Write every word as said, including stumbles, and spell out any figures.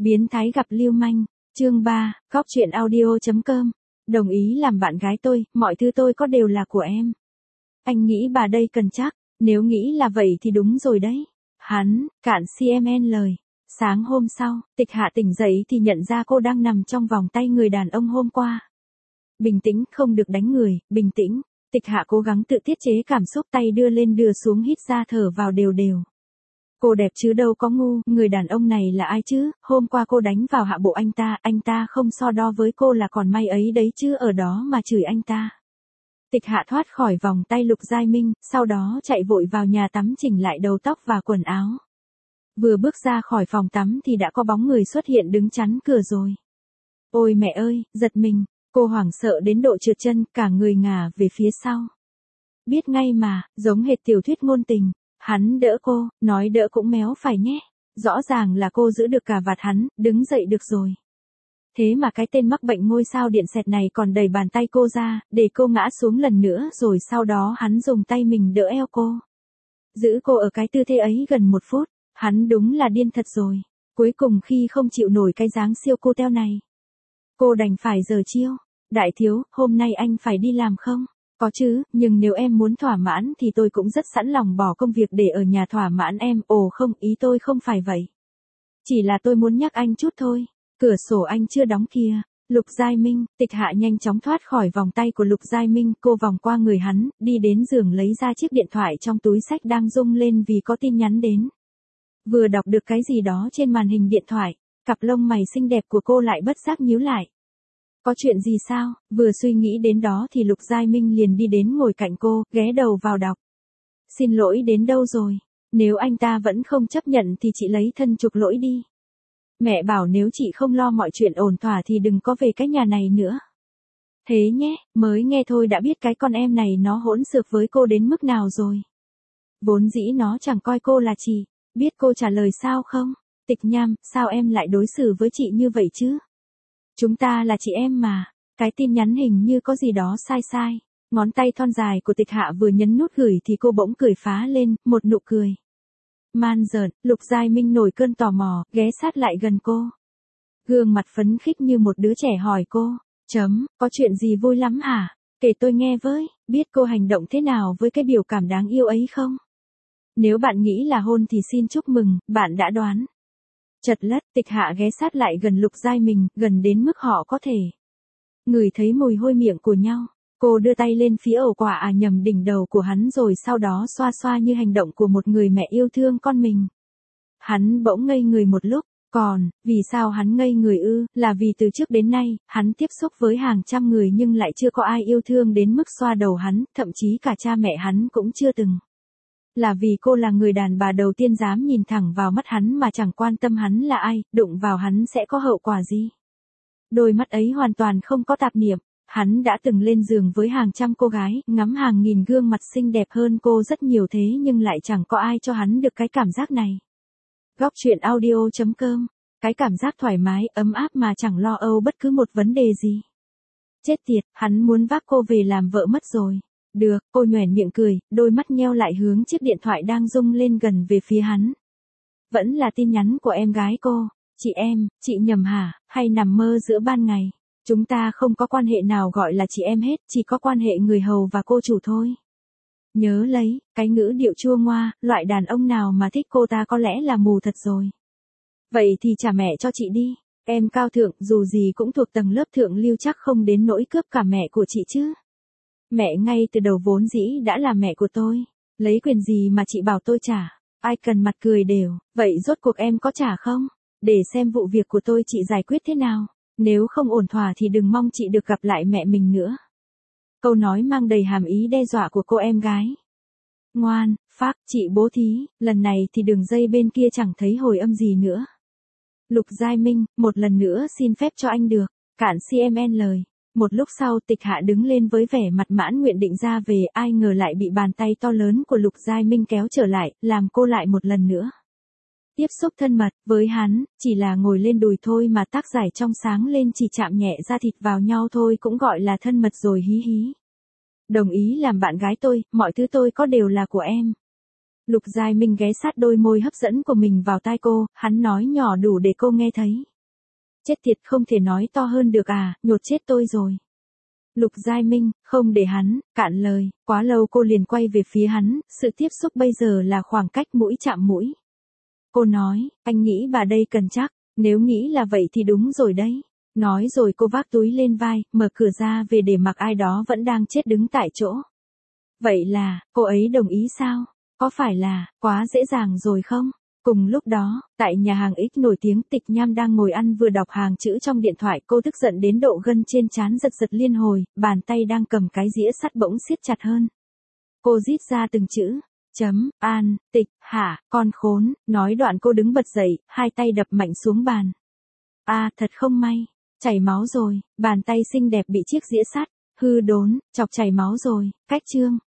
Biến thái gặp lưu manh, chương ba, cóc truyện audio chấm com. Đồng ý làm bạn gái tôi, mọi thứ tôi có đều là của em. Anh nghĩ bà đây cần chắc, nếu nghĩ là vậy thì đúng rồi đấy. Hắn, cạn xê em en lời. Sáng hôm sau, Tịch Hạ tỉnh dậy thì nhận ra cô đang nằm trong vòng tay người đàn ông hôm qua. Bình tĩnh, không được đánh người, bình tĩnh. Tịch Hạ cố gắng tự tiết chế cảm xúc, tay đưa lên đưa xuống, hít ra thở vào đều đều. Cô đẹp chứ đâu có ngu, người đàn ông này là ai chứ, hôm qua cô đánh vào hạ bộ anh ta, anh ta không so đo với cô là còn may ấy đấy chứ ở đó mà chửi anh ta. Tịch Hạ thoát khỏi vòng tay Lục Giai Minh, sau đó chạy vội vào nhà tắm chỉnh lại đầu tóc và quần áo. Vừa bước ra khỏi phòng tắm thì đã có bóng người xuất hiện đứng chắn cửa rồi. Ôi mẹ ơi, giật mình, cô hoảng sợ đến độ trượt chân, cả người ngả về phía sau. Biết ngay mà, giống hệt tiểu thuyết ngôn tình. Hắn đỡ cô, nói đỡ cũng méo phải nhé. Rõ ràng là cô giữ được cà vạt hắn, đứng dậy được rồi. Thế mà cái tên mắc bệnh ngôi sao điện xẹt này còn đẩy bàn tay cô ra, để cô ngã xuống lần nữa rồi sau đó hắn dùng tay mình đỡ eo cô. Giữ cô ở cái tư thế ấy gần một phút, hắn đúng là điên thật rồi. Cuối cùng khi không chịu nổi cái dáng siêu cô teo này, cô đành phải giở chiêu. Đại thiếu, hôm nay anh phải đi làm không? Có chứ, nhưng nếu em muốn thỏa mãn thì tôi cũng rất sẵn lòng bỏ công việc để ở nhà thỏa mãn em. Ồ không, ý tôi không phải vậy. Chỉ là tôi muốn nhắc anh chút thôi. Cửa sổ anh chưa đóng kìa. Lục Giai Minh, Tịch Hạ nhanh chóng thoát khỏi vòng tay của Lục Giai Minh. Cô vòng qua người hắn, đi đến giường lấy ra chiếc điện thoại trong túi xách đang rung lên vì có tin nhắn đến. Vừa đọc được cái gì đó trên màn hình điện thoại, cặp lông mày xinh đẹp của cô lại bất giác nhíu lại. Có chuyện gì sao? Vừa suy nghĩ đến đó thì Lục Giai Minh liền đi đến ngồi cạnh cô, ghé đầu vào đọc. Xin lỗi đến đâu rồi? Nếu anh ta vẫn không chấp nhận thì chị lấy thân chuộc lỗi đi. Mẹ bảo nếu chị không lo mọi chuyện ổn thỏa thì đừng có về cái nhà này nữa. Thế nhé, mới nghe thôi đã biết cái con em này nó hỗn xược với cô đến mức nào rồi. Vốn dĩ nó chẳng coi cô là chị. Biết cô trả lời sao không? Tịch Nham, sao em lại đối xử với chị như vậy chứ? Chúng ta là chị em mà. Cái tin nhắn hình như có gì đó sai sai. Ngón tay thon dài của Tịch Hạ vừa nhấn nút gửi thì cô bỗng cười phá lên, một nụ cười man dợn. Lục Giai Minh nổi cơn tò mò, ghé sát lại gần cô. Gương mặt phấn khích như một đứa trẻ hỏi cô, chấm, có chuyện gì vui lắm hả? Kể tôi nghe với, biết cô hành động thế nào với cái biểu cảm đáng yêu ấy không? Nếu bạn nghĩ là hôn thì xin chúc mừng, bạn đã đoán. Chật lất, Tịch Hạ ghé sát lại gần Lục Giai Minh, gần đến mức họ có thể ngửi thấy mùi hôi miệng của nhau. Cô đưa tay lên phía ổ quả à nhầm đỉnh đầu của hắn rồi sau đó xoa xoa như hành động của một người mẹ yêu thương con mình. Hắn bỗng ngây người một lúc, còn, vì sao hắn ngây người ư, là vì từ trước đến nay, hắn tiếp xúc với hàng trăm người nhưng lại chưa có ai yêu thương đến mức xoa đầu hắn, thậm chí cả cha mẹ hắn cũng chưa từng. Là vì cô là người đàn bà đầu tiên dám nhìn thẳng vào mắt hắn mà chẳng quan tâm hắn là ai, đụng vào hắn sẽ có hậu quả gì. Đôi mắt ấy hoàn toàn không có tạp niệm. Hắn đã từng lên giường với hàng trăm cô gái, ngắm hàng nghìn gương mặt xinh đẹp hơn cô rất nhiều thế nhưng lại chẳng có ai cho hắn được cái cảm giác này. Góc truyện audio chấm com. Cái cảm giác thoải mái, ấm áp mà chẳng lo âu bất cứ một vấn đề gì. Chết tiệt, hắn muốn vác cô về làm vợ mất rồi. Được, cô nhoẻn miệng cười, đôi mắt nheo lại hướng chiếc điện thoại đang rung lên gần về phía hắn. Vẫn là tin nhắn của em gái cô. Chị em, chị nhầm hả, hay nằm mơ giữa ban ngày? Chúng ta không có quan hệ nào gọi là chị em hết, chỉ có quan hệ người hầu và cô chủ thôi. Nhớ lấy, cái ngữ điệu chua ngoa, loại đàn ông nào mà thích cô ta có lẽ là mù thật rồi. Vậy thì trả mẹ cho chị đi, em cao thượng dù gì cũng thuộc tầng lớp thượng lưu chắc không đến nỗi cướp cả mẹ của chị chứ. Mẹ ngay từ đầu vốn dĩ đã là mẹ của tôi, lấy quyền gì mà chị bảo tôi trả, ai cần mặt cười đều, vậy rốt cuộc em có trả không? Để xem vụ việc của tôi chị giải quyết thế nào. Nếu không ổn thỏa thì đừng mong chị được gặp lại mẹ mình nữa. Câu nói mang đầy hàm ý đe dọa của cô em gái. Ngoan, phác, chị bố thí, lần này thì đường dây bên kia chẳng thấy hồi âm gì nữa. Lục Giai Minh, một lần nữa xin phép cho anh được, cạn xê em en lời. Một lúc sau Tịch Hạ đứng lên với vẻ mặt mãn nguyện định ra về, ai ngờ lại bị bàn tay to lớn của Lục Giai Minh kéo trở lại, làm cô lại một lần nữa tiếp xúc thân mật với hắn, chỉ là ngồi lên đùi thôi mà tác giải trong sáng lên chỉ chạm nhẹ da thịt vào nhau thôi cũng gọi là thân mật rồi hí hí. Đồng ý làm bạn gái tôi, mọi thứ tôi có đều là của em. Lục Giai Minh ghé sát đôi môi hấp dẫn của mình vào tai cô, hắn nói nhỏ đủ để cô nghe thấy. Chết tiệt, không thể nói to hơn được à, nhột chết tôi rồi. Lục Giai Minh, không để hắn cạn lời, quá lâu cô liền quay về phía hắn, sự tiếp xúc bây giờ là khoảng cách mũi chạm mũi. Cô nói, anh nghĩ bà đây cần chắc, nếu nghĩ là vậy thì đúng rồi đấy. Nói rồi cô vác túi lên vai, mở cửa ra về để mặc ai đó vẫn đang chết đứng tại chỗ. Vậy là, cô ấy đồng ý sao? Có phải là, quá dễ dàng rồi không? Cùng lúc đó, tại nhà hàng X nổi tiếng, Tịch Nham đang ngồi ăn vừa đọc hàng chữ trong điện thoại, cô tức giận đến độ gân trên trán giật giật liên hồi, bàn tay đang cầm cái dĩa sắt bỗng siết chặt hơn. Cô rít ra từng chữ, chấm, an, tịch, hả, con khốn, nói đoạn cô đứng bật dậy, hai tay đập mạnh xuống bàn. A à, thật không may, chảy máu rồi, bàn tay xinh đẹp bị chiếc dĩa sắt, hư đốn, chọc chảy máu rồi, cách chương.